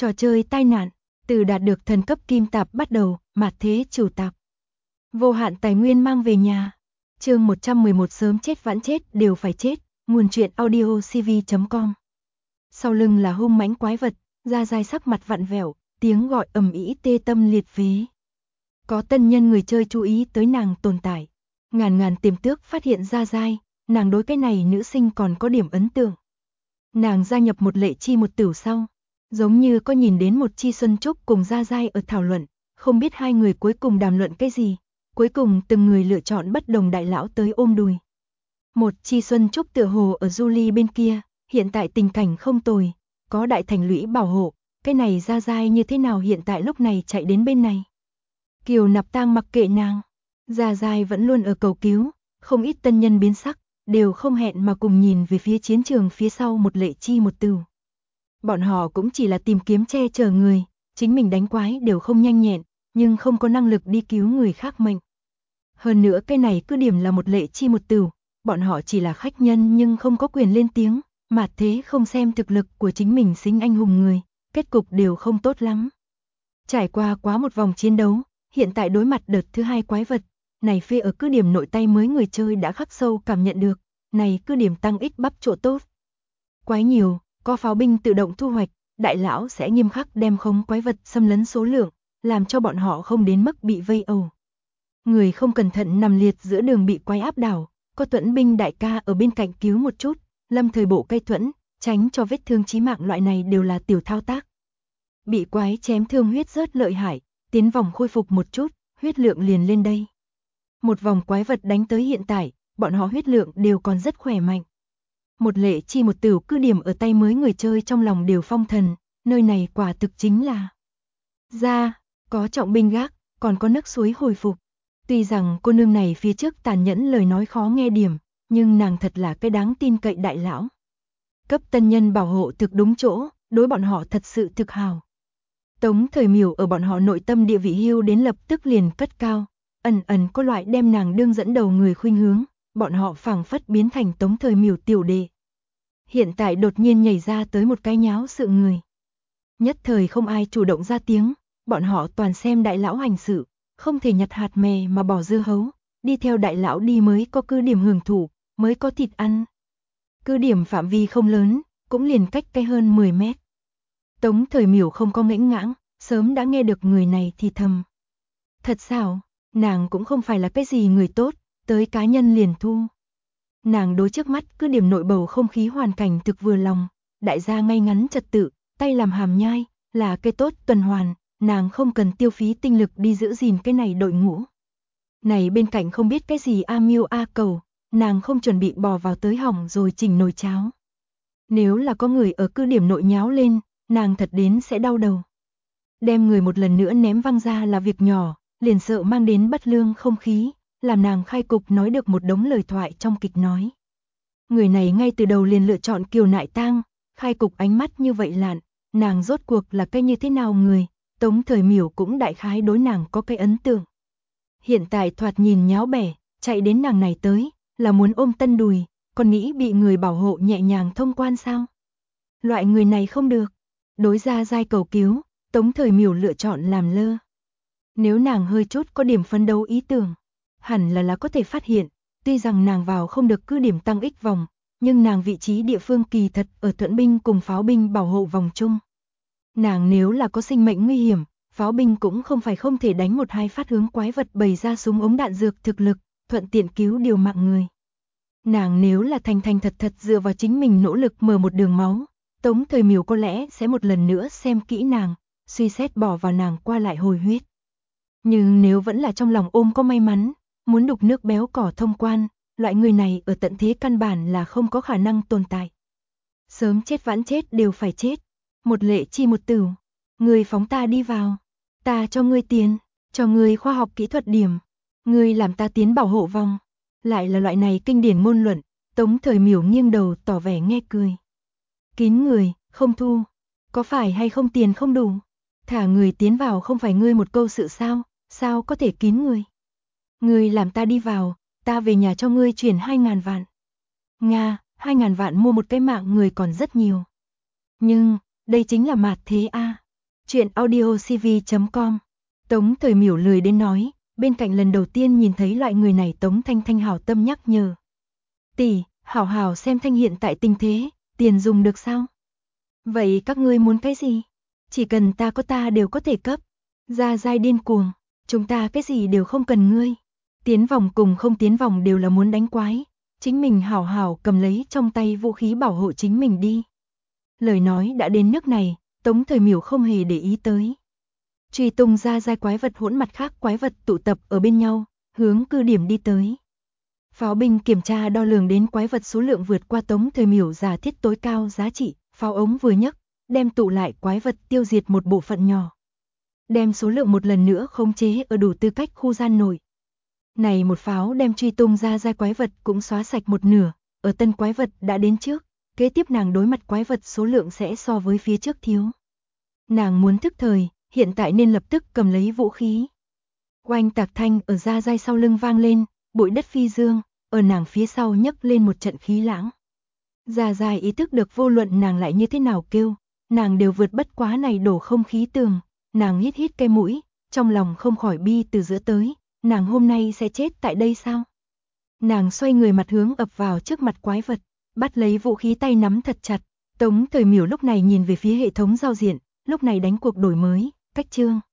Trò chơi tai nạn, từ đạt được thần cấp kim tạp bắt đầu, mạt thế chủ tạp. Vô hạn tài nguyên mang về nhà. Chương 111 sớm chết vãn chết đều phải chết, nguồn truyện audio cv.com. Sau lưng là hung mãnh quái vật, da dai sắc mặt vặn vẹo, tiếng gọi ầm ĩ tê tâm liệt phế. Có tân nhân người chơi chú ý tới nàng tồn tại. Ngàn tiềm tước phát hiện ra dai, nàng đối cái này nữ sinh còn có điểm ấn tượng. Nàng gia nhập một lệ chi một tửu sau, giống như có nhìn đến một chi Xuân Trúc cùng Gia Giai ở thảo luận, không biết hai người cuối cùng đàm luận cái gì, cuối cùng từng người lựa chọn bất đồng đại lão tới ôm đùi. Một chi Xuân Trúc tựa hồ ở Julie bên kia, hiện tại tình cảnh không tồi, có đại thành lũy bảo hộ, cái này Gia Giai như thế nào hiện tại lúc này chạy đến bên này. Kiều Nạp Tang mặc kệ nàng, Gia Giai vẫn luôn ở cầu cứu, không ít tân nhân biến sắc, đều không hẹn mà cùng nhìn về phía chiến trường phía sau một lệ chi một tửu. Bọn họ cũng chỉ là tìm kiếm che chở người, chính mình đánh quái đều không nhanh nhẹn, nhưng không có năng lực đi cứu người khác mệnh. Hơn nữa cái này cứ điểm là một lệ chi một tửu, bọn họ chỉ là khách nhân nhưng không có quyền lên tiếng, mạt thế không xem thực lực của chính mình xính anh hùng người, kết cục đều không tốt lắm. Trải qua quá một vòng chiến đấu, hiện tại đối mặt đợt thứ hai quái vật, này phê ở cứ điểm nội tay mới người chơi đã khắc sâu cảm nhận được, này cứ điểm tăng ích bắp chỗ tốt. Quái nhiều, có pháo binh tự động thu hoạch, đại lão sẽ nghiêm khắc đem khống quái vật xâm lấn số lượng, làm cho bọn họ không đến mức bị vây ầu. Người không cẩn thận nằm liệt giữa đường bị quái áp đảo, có tuẫn binh đại ca ở bên cạnh cứu một chút, lâm thời bộ cây thuẫn, tránh cho vết thương chí mạng loại này đều là tiểu thao tác. Bị quái chém thương huyết rớt lợi hại, tiến vòng khôi phục một chút, huyết lượng liền lên đây. Một vòng quái vật đánh tới hiện tại, bọn họ huyết lượng đều còn rất khỏe mạnh. Một lệ chi một tửu cứ điểm ở tay mới người chơi trong lòng đều phong thần, nơi này quả thực chính là ra, có trọng binh gác, còn có nước suối hồi phục. Tuy rằng cô nương này phía trước tàn nhẫn lời nói khó nghe điểm, nhưng nàng thật là cái đáng tin cậy đại lão. Cấp tân nhân bảo hộ thực đúng chỗ, đối bọn họ thật sự thực hào. Tống Thời Miểu ở bọn họ nội tâm địa vị hưu đến lập tức liền cất cao, ẩn có loại đem nàng đương dẫn đầu người khuynh hướng, bọn họ phảng phất biến thành Tống Thời Miểu tiểu đệ. Hiện tại đột nhiên nhảy ra tới một cái nháo sự người. Nhất thời không ai chủ động ra tiếng, bọn họ toàn xem đại lão hành sự, không thể nhặt hạt mè mà bỏ dưa hấu, đi theo đại lão đi mới có cứ điểm hưởng thụ, mới có thịt ăn. Cứ điểm phạm vi không lớn, cũng liền cách cái hơn 10 mét. Tống Thời Miểu không có ngẽnh ngãng, sớm đã nghe được người này thì thầm. Thật sao, nàng cũng không phải là cái gì người tốt, tới cá nhân liền thu. Nàng đối trước mắt cứ điểm nội bầu không khí hoàn cảnh thực vừa lòng, đại gia ngay ngắn trật tự, tay làm hàm nhai, là cái tốt tuần hoàn, nàng không cần tiêu phí tinh lực đi giữ gìn cái này đội ngũ. Này bên cạnh không biết cái gì a miêu a cầu, nàng không chuẩn bị bò vào tới hỏng rồi chỉnh nồi cháo. Nếu là có người ở cứ điểm nội nháo lên, nàng thật đến sẽ đau đầu. Đem người một lần nữa ném văng ra là việc nhỏ, liền sợ mang đến bất lương không khí, làm nàng khai cục nói được một đống lời thoại trong kịch nói. Người này ngay từ đầu liền lựa chọn Kiều Nại Tang, khai cục ánh mắt như vậy lạn, nàng rốt cuộc là cái như thế nào người, Tống Thời Miểu cũng đại khái đối nàng có cái ấn tượng. Hiện tại thoạt nhìn nháo bẻ, chạy đến nàng này tới, là muốn ôm tân đùi, còn nghĩ bị người bảo hộ nhẹ nhàng thông quan sao? Loại người này không được. Đối ra giai cầu cứu, Tống Thời Miểu lựa chọn làm lơ. Nếu nàng hơi chút có điểm phấn đấu ý tưởng, hẳn là có thể phát hiện, tuy rằng nàng vào không được cứ điểm tăng ích vòng, nhưng nàng vị trí địa phương kỳ thật ở thuẫn binh cùng pháo binh bảo hộ vòng chung. Nàng nếu là có sinh mệnh nguy hiểm, pháo binh cũng không phải không thể đánh một hai phát hướng quái vật bày ra súng ống đạn dược thực lực, thuận tiện cứu điều mạng người. Nàng nếu là thành thật dựa vào chính mình nỗ lực mở một đường máu, Tống Thời Miểu có lẽ sẽ một lần nữa xem kỹ nàng, suy xét bỏ vào nàng qua lại hồi huyết. Nhưng nếu vẫn là trong lòng ôm có may mắn, muốn đục nước béo cỏ thông quan, loại người này ở tận thế căn bản là không có khả năng tồn tại. Sớm chết vãn chết đều phải chết. Một lệ chi một tửu, ngươi phóng ta đi vào, ta cho ngươi tiền, cho ngươi khoa học kỹ thuật điểm, ngươi làm ta tiến bảo hộ vòng. Lại là loại này kinh điển ngôn luận, Tống Thời Miểu nghiêng đầu tỏ vẻ nghe cười. Kín người, không thu, có phải hay không tiền không đủ, thả người tiến vào không phải ngươi một câu sự sao có thể kín người. Ngươi làm ta đi vào, ta về nhà cho ngươi chuyển 2.000 vạn. Nga, 2.000 vạn mua một cái mạng người còn rất nhiều. Nhưng, đây chính là mạt thế a. Chuyện audio cv.com. Tống Thời Miểu lười đến nói, bên cạnh lần đầu tiên nhìn thấy loại người này Tống Thanh Thanh hảo tâm nhắc nhở. Tỷ, hảo hảo xem Thanh hiện tại tình thế, tiền dùng được sao? Vậy các ngươi muốn cái gì? Chỉ cần ta có ta đều có thể cấp. Gia Giai điên cuồng, chúng ta cái gì đều không cần ngươi. Tiến vòng cùng không tiến vòng đều là muốn đánh quái, chính mình hảo hảo cầm lấy trong tay vũ khí bảo hộ chính mình đi. Lời nói đã đến nước này, Tống Thời Miểu không hề để ý tới. Truy tung Gia Giai quái vật hỗn mặt khác quái vật tụ tập ở bên nhau, hướng cứ điểm đi tới. Pháo binh kiểm tra đo lường đến quái vật số lượng vượt qua Tống Thời Miểu giả thiết tối cao giá trị, pháo ống vừa nhấc, đem tụ lại quái vật tiêu diệt một bộ phận nhỏ. Đem số lượng một lần nữa khống chế ở đủ tư cách khu gian nội. Này một pháo đem truy tung Gia Giai quái vật cũng xóa sạch một nửa, ở tân quái vật đã đến trước, kế tiếp nàng đối mặt quái vật số lượng sẽ so với phía trước thiếu. Nàng muốn thức thời, hiện tại nên lập tức cầm lấy vũ khí. Oanh tạc thanh ở Gia Giai sau lưng vang lên, bụi đất phi dương, ở nàng phía sau nhấc lên một trận khí lãng. Gia Giai ý thức được vô luận nàng lại như thế nào kêu, nàng đều vượt bất quá này đổ không khí tường, nàng hít hít cái mũi, trong lòng không khỏi bi từ giữa tới, nàng hôm nay sẽ chết tại đây sao? Nàng xoay người mặt hướng ập vào trước mặt quái vật, bắt lấy vũ khí tay nắm thật chặt. Tống Thời Miểu lúc này nhìn về phía hệ thống giao diện, lúc này đánh cuộc đổi mới, cách chương.